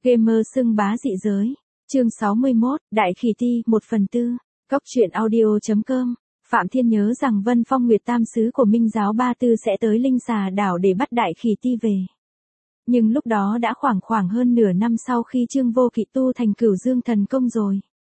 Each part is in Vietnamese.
Gamer xưng bá dị giới. Chương 61, Đại Khỉ Ti, 1/4. Cóc truyện audio.com. Phạm Thiên nhớ rằng Vân Phong Nguyệt Tam Sứ của Minh giáo Ba Tư sẽ tới Linh Xà đảo để bắt Đại Khỉ Ti về. Nhưng lúc đó đã khoảng hơn nửa năm sau khi Trương Vô Kỵ tu thành Cửu Dương Thần Công rồi.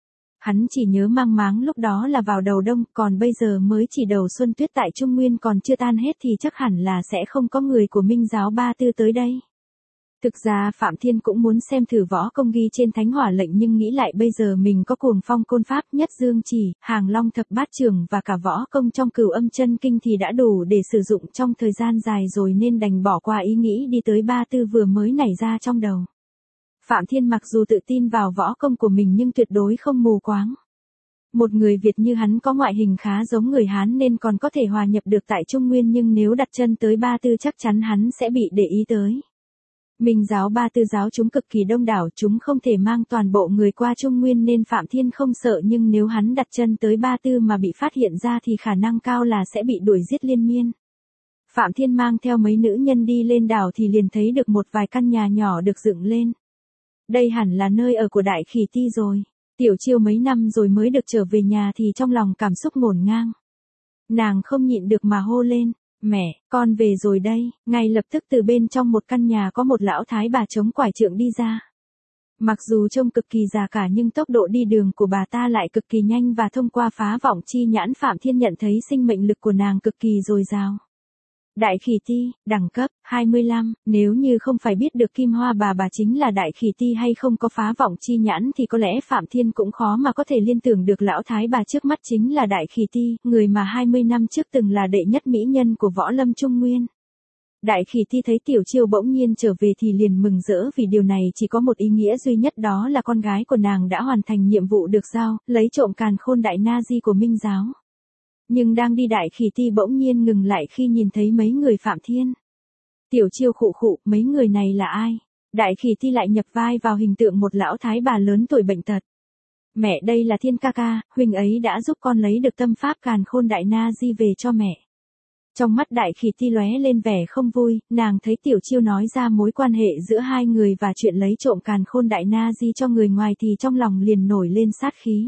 Hắn chỉ nhớ mang máng lúc đó là vào đầu đông, còn bây giờ mới chỉ đầu xuân, tuyết tại Trung Nguyên còn chưa tan hết thì chắc hẳn là sẽ không có người của Minh giáo Ba Tư tới đây. Thực ra Phạm Thiên cũng muốn xem thử võ công ghi trên Thánh Hỏa lệnh, nhưng nghĩ lại bây giờ mình có Cuồng Phong Côn Pháp, Nhất Dương Chỉ, Hàng Long Thập Bát Trường và cả võ công trong Cửu Âm Chân Kinh thì đã đủ để sử dụng trong thời gian dài rồi, nên đành bỏ qua ý nghĩ đi tới Ba Tư vừa mới nảy ra trong đầu. Phạm Thiên mặc dù tự tin vào võ công của mình nhưng tuyệt đối không mù quáng. Một người Việt như hắn có ngoại hình khá giống người Hán nên còn có thể hòa nhập được tại Trung Nguyên, nhưng nếu đặt chân tới Ba Tư chắc chắn hắn sẽ bị để ý tới. Minh giáo Ba Tư giáo chúng cực kỳ đông đảo, chúng không thể mang toàn bộ người qua Trung Nguyên nên Phạm Thiên không sợ, nhưng nếu hắn đặt chân tới Ba Tư mà bị phát hiện ra thì khả năng cao là sẽ bị đuổi giết liên miên. Phạm Thiên mang theo mấy nữ nhân đi lên đảo thì liền thấy được một vài căn nhà nhỏ được dựng lên. Đây hẳn là nơi ở của Đại Khỉ Ti rồi. Tiểu Chiêu mấy năm rồi mới được trở về nhà thì trong lòng cảm xúc ngổn ngang. Nàng không nhịn được mà hô lên, mẹ, con về rồi đây. Ngay lập tức từ bên trong một căn nhà có một lão thái bà chống quải trượng đi ra. Mặc dù trông cực kỳ già cả nhưng tốc độ đi đường của bà ta lại cực kỳ nhanh, và thông qua phá vọng chi nhãn Phạm Thiên nhận thấy sinh mệnh lực của nàng cực kỳ dồi dào. Đại Khỉ Ti, đẳng cấp 25, nếu như không phải biết được Kim Hoa bà chính là Đại Khỉ Ti hay không có phá vọng chi nhãn thì có lẽ Phạm Thiên cũng khó mà có thể liên tưởng được lão thái bà trước mắt chính là Đại Khỉ Ti, người mà 20 năm trước từng là đệ nhất mỹ nhân của võ lâm Trung Nguyên. Đại Khỉ Ti thấy Tiểu Chiêu bỗng nhiên trở về thì liền mừng rỡ, vì điều này chỉ có một ý nghĩa duy nhất, đó là con gái của nàng đã hoàn thành nhiệm vụ được giao, lấy trộm càn khôn đại na di của Minh giáo. Nhưng đang đi Đại Khỉ Ti bỗng nhiên ngừng lại khi nhìn thấy mấy người Phạm Thiên. Tiểu Chiêu khụ khụ, mấy người này là ai? Đại Khỉ Ti lại nhập vai vào hình tượng một lão thái bà lớn tuổi bệnh tật. Mẹ, đây là Thiên ca ca, huynh ấy đã giúp con lấy được tâm pháp càn khôn đại na di về cho mẹ. Trong mắt Đại Khỉ Ti lóe lên vẻ không vui, nàng thấy Tiểu Chiêu nói ra mối quan hệ giữa hai người và chuyện lấy trộm càn khôn đại na di cho người ngoài thì trong lòng liền nổi lên sát khí.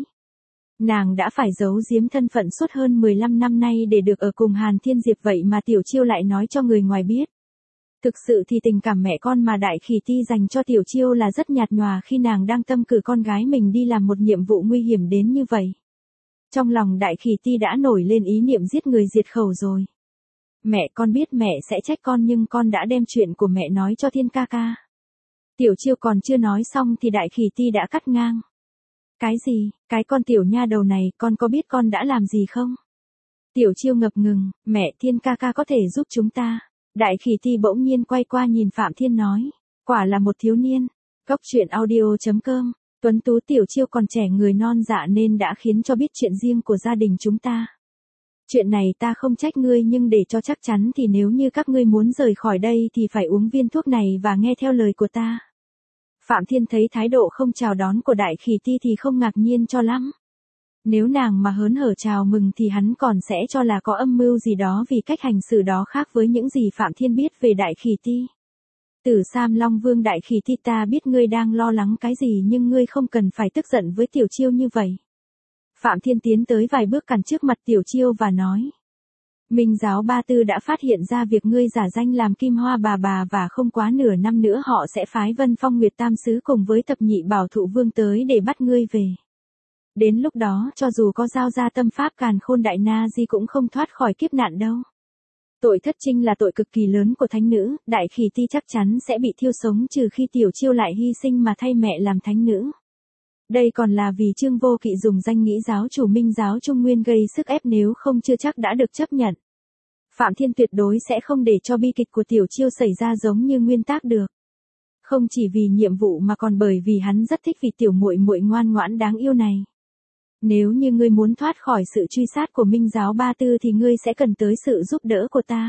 Nàng đã phải giấu giếm thân phận suốt hơn 15 năm nay để được ở cùng Hàn Thiên Diệp, vậy mà Tiểu Chiêu lại nói cho người ngoài biết. Thực sự thì tình cảm mẹ con mà Đại Khỉ Ti dành cho Tiểu Chiêu là rất nhạt nhòa khi nàng đang tâm cử con gái mình đi làm một nhiệm vụ nguy hiểm đến như vậy. Trong lòng Đại Khỉ Ti đã nổi lên ý niệm giết người diệt khẩu rồi. Mẹ, con biết mẹ sẽ trách con nhưng con đã đem chuyện của mẹ nói cho Thiên ca ca. Tiểu Chiêu còn chưa nói xong thì Đại Khỉ Ti đã cắt ngang. Cái gì, cái con tiểu nha đầu này, con có biết con đã làm gì không? Tiểu Chiêu ngập ngừng, mẹ, Thiên ca ca có thể giúp chúng ta. Đại Khỉ Ti bỗng nhiên quay qua nhìn Phạm Thiên nói, quả là một thiếu niên. Cóc truyện audio.com. Tuấn tú Tiểu Chiêu còn trẻ, người non dạ nên đã khiến cho biết chuyện riêng của gia đình chúng ta. Chuyện này ta không trách ngươi, nhưng để cho chắc chắn thì nếu như các ngươi muốn rời khỏi đây thì phải uống viên thuốc này và nghe theo lời của ta. Phạm Thiên thấy thái độ không chào đón của Đại Khỉ Ti thì không ngạc nhiên cho lắm. Nếu nàng mà hớn hở chào mừng thì hắn còn sẽ cho là có âm mưu gì đó, vì cách hành xử đó khác với những gì Phạm Thiên biết về Đại Khỉ Ti. Tử Sam Long Vương, Đại Khỉ Ti, ta biết ngươi đang lo lắng cái gì nhưng ngươi không cần phải tức giận với Tiểu Chiêu như vậy. Phạm Thiên tiến tới vài bước cản trước mặt Tiểu Chiêu và nói. Minh giáo Ba Tư đã phát hiện ra việc ngươi giả danh làm Kim Hoa bà và không quá nửa năm nữa họ sẽ phái Vân Phong Nguyệt Tam Sứ cùng với Thập Nhị Bảo Thụ Vương tới để bắt ngươi về. Đến lúc đó cho dù có giao ra tâm pháp càn khôn đại na di cũng không thoát khỏi kiếp nạn đâu. Tội thất trinh là tội cực kỳ lớn của thánh nữ, Đại Khỉ Ti chắc chắn sẽ bị thiêu sống trừ khi Tiểu Chiêu lại hy sinh mà thay mẹ làm thánh nữ. Đây còn là vì Trương Vô Kỵ dùng danh nghĩ giáo chủ Minh giáo Trung Nguyên gây sức ép, nếu không chưa chắc đã được chấp nhận. Phạm Thiên tuyệt đối sẽ không để cho bi kịch của Tiểu Chiêu xảy ra giống như nguyên tác được. Không chỉ vì nhiệm vụ mà còn bởi vì hắn rất thích vị tiểu muội muội ngoan ngoãn đáng yêu này. Nếu như ngươi muốn thoát khỏi sự truy sát của Minh giáo Ba Tư thì ngươi sẽ cần tới sự giúp đỡ của ta.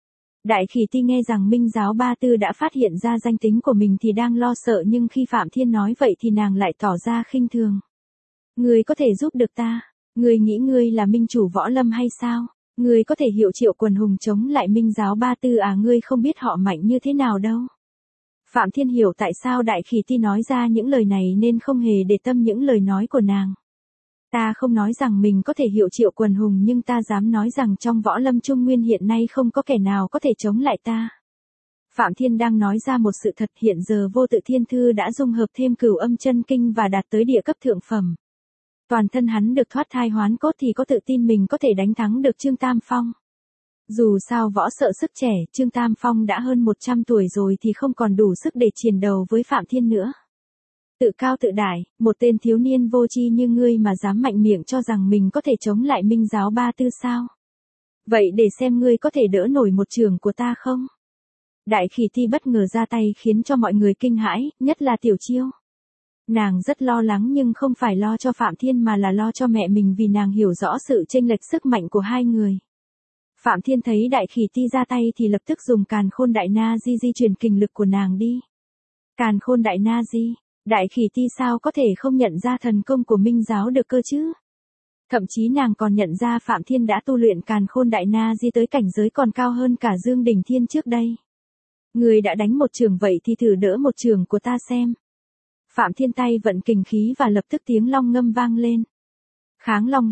Đại Khỉ Ti nghe rằng Minh giáo Ba Tư đã phát hiện ra danh tính của mình thì đang lo sợ, nhưng khi Phạm Thiên nói vậy thì nàng lại tỏ ra khinh thường. Ngươi có thể giúp được ta? Ngươi nghĩ ngươi là minh chủ võ lâm hay sao? Ngươi có thể hiệu triệu quần hùng chống lại Minh giáo Ba Tư à? Ngươi không biết họ mạnh như thế nào đâu. Phạm Thiên hiểu tại sao Đại Khỉ Ti nói ra những lời này nên không hề để tâm những lời nói của nàng. Ta không nói rằng mình có thể hiệu triệu quần hùng nhưng ta dám nói rằng trong võ lâm Trung Nguyên hiện nay không có kẻ nào có thể chống lại ta. Phạm Thiên đang nói ra một sự thật, hiện giờ Vô Tự Thiên Thư đã dung hợp thêm Cửu Âm Chân Kinh và đạt tới địa cấp thượng phẩm. Toàn thân hắn được thoát thai hoán cốt thì có tự tin mình có thể đánh thắng được Trương Tam Phong. Dù sao võ sợ sức trẻ, Trương Tam Phong đã hơn 100 tuổi rồi thì không còn đủ sức để chiến đấu với Phạm Thiên nữa. Tự cao tự đại, một tên thiếu niên vô tri như ngươi mà dám mạnh miệng cho rằng mình có thể chống lại Minh giáo Ba Tư sao? Vậy để xem ngươi có thể đỡ nổi một chưởng của ta không? Đại Khỉ Ti bất ngờ ra tay khiến cho mọi người kinh hãi, nhất là Tiểu Chiêu. Nàng rất lo lắng nhưng không phải lo cho Phạm Thiên mà là lo cho mẹ mình vì nàng hiểu rõ sự chênh lệch sức mạnh của hai người. Phạm Thiên thấy Đại Khỉ Ti ra tay thì lập tức dùng Càn Khôn Đại Na Di di chuyển kình lực của nàng đi. Càn Khôn Đại Na Di, Đại Khỉ Ti sao có thể không nhận ra thần công của Minh giáo được cơ chứ? Thậm chí nàng còn nhận ra Phạm Thiên đã tu luyện Càn Khôn Đại Na Di tới cảnh giới còn cao hơn cả Dương Đỉnh Thiên trước đây. Người đã đánh một trường vậy thì thử đỡ một trường của ta xem. Phạm Thiên tay vận kình khí và lập tức tiếng long ngâm vang lên. Kháng long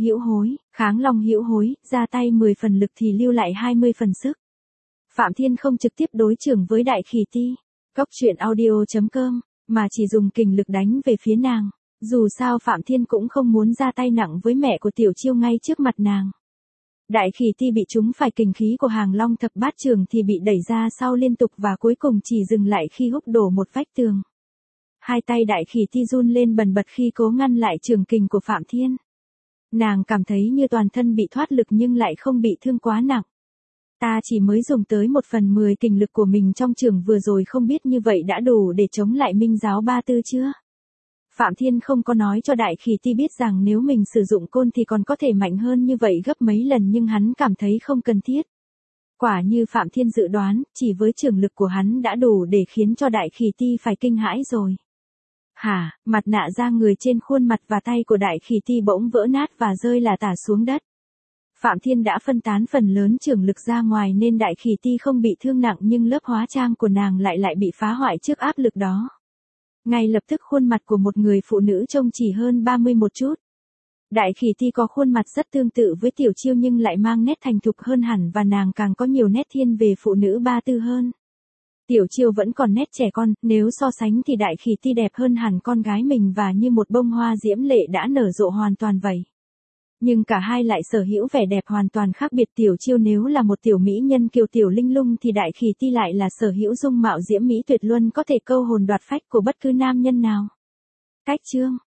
hữu hối, ra tay 10 phần lực thì lưu lại 20 phần sức. Phạm Thiên không trực tiếp đối chưởng với Đại Khỉ Ti, Cốc.audio.com, mà chỉ dùng kình lực đánh về phía nàng. Dù sao Phạm Thiên cũng không muốn ra tay nặng với mẹ của Tiểu Chiêu ngay trước mặt nàng. Đại Khỉ Ti bị trúng phải kình khí của Hàng Long Thập Bát Trường thì bị đẩy ra sau liên tục và cuối cùng chỉ dừng lại khi húc đổ một vách tường. Hai tay Đại Khỉ Ti run lên bần bật khi cố ngăn lại trường kình của Phạm Thiên. Nàng cảm thấy như toàn thân bị thoát lực nhưng lại không bị thương quá nặng. Ta chỉ mới dùng tới 1/10 kình lực của mình trong trường vừa rồi, không biết như vậy đã đủ để chống lại Minh giáo Ba Tư chưa? Phạm Thiên không có nói cho Đại Khỉ Ti biết rằng nếu mình sử dụng côn thì còn có thể mạnh hơn như vậy gấp mấy lần nhưng hắn cảm thấy không cần thiết. Quả như Phạm Thiên dự đoán, chỉ với trường lực của hắn đã đủ để khiến cho Đại Khỉ Ti phải kinh hãi rồi. Mặt nạ da người trên khuôn mặt và tay của Đại Khỉ Ti bỗng vỡ nát và rơi lả tả xuống đất. Phạm Thiên đã phân tán phần lớn trường lực ra ngoài nên Đại Khỉ Ti không bị thương nặng nhưng lớp hóa trang của nàng lại bị phá hoại trước áp lực đó. Ngay lập tức khuôn mặt của một người phụ nữ trông chỉ hơn 30 một chút. Đại Khỉ Ti có khuôn mặt rất tương tự với Tiểu Chiêu nhưng lại mang nét thành thục hơn hẳn và nàng càng có nhiều nét thiên về phụ nữ Ba Tư hơn. Tiểu Chiêu vẫn còn nét trẻ con, nếu so sánh thì Đại Khỉ Ti đẹp hơn hẳn con gái mình và như một bông hoa diễm lệ đã nở rộ hoàn toàn vậy. Nhưng cả hai lại sở hữu vẻ đẹp hoàn toàn khác biệt. Tiểu Chiêu nếu là một tiểu mỹ nhân kiều tiểu linh lung thì Đại Khỉ Ti lại là sở hữu dung mạo diễm mỹ tuyệt luân có thể câu hồn đoạt phách của bất cứ nam nhân nào. Cách chương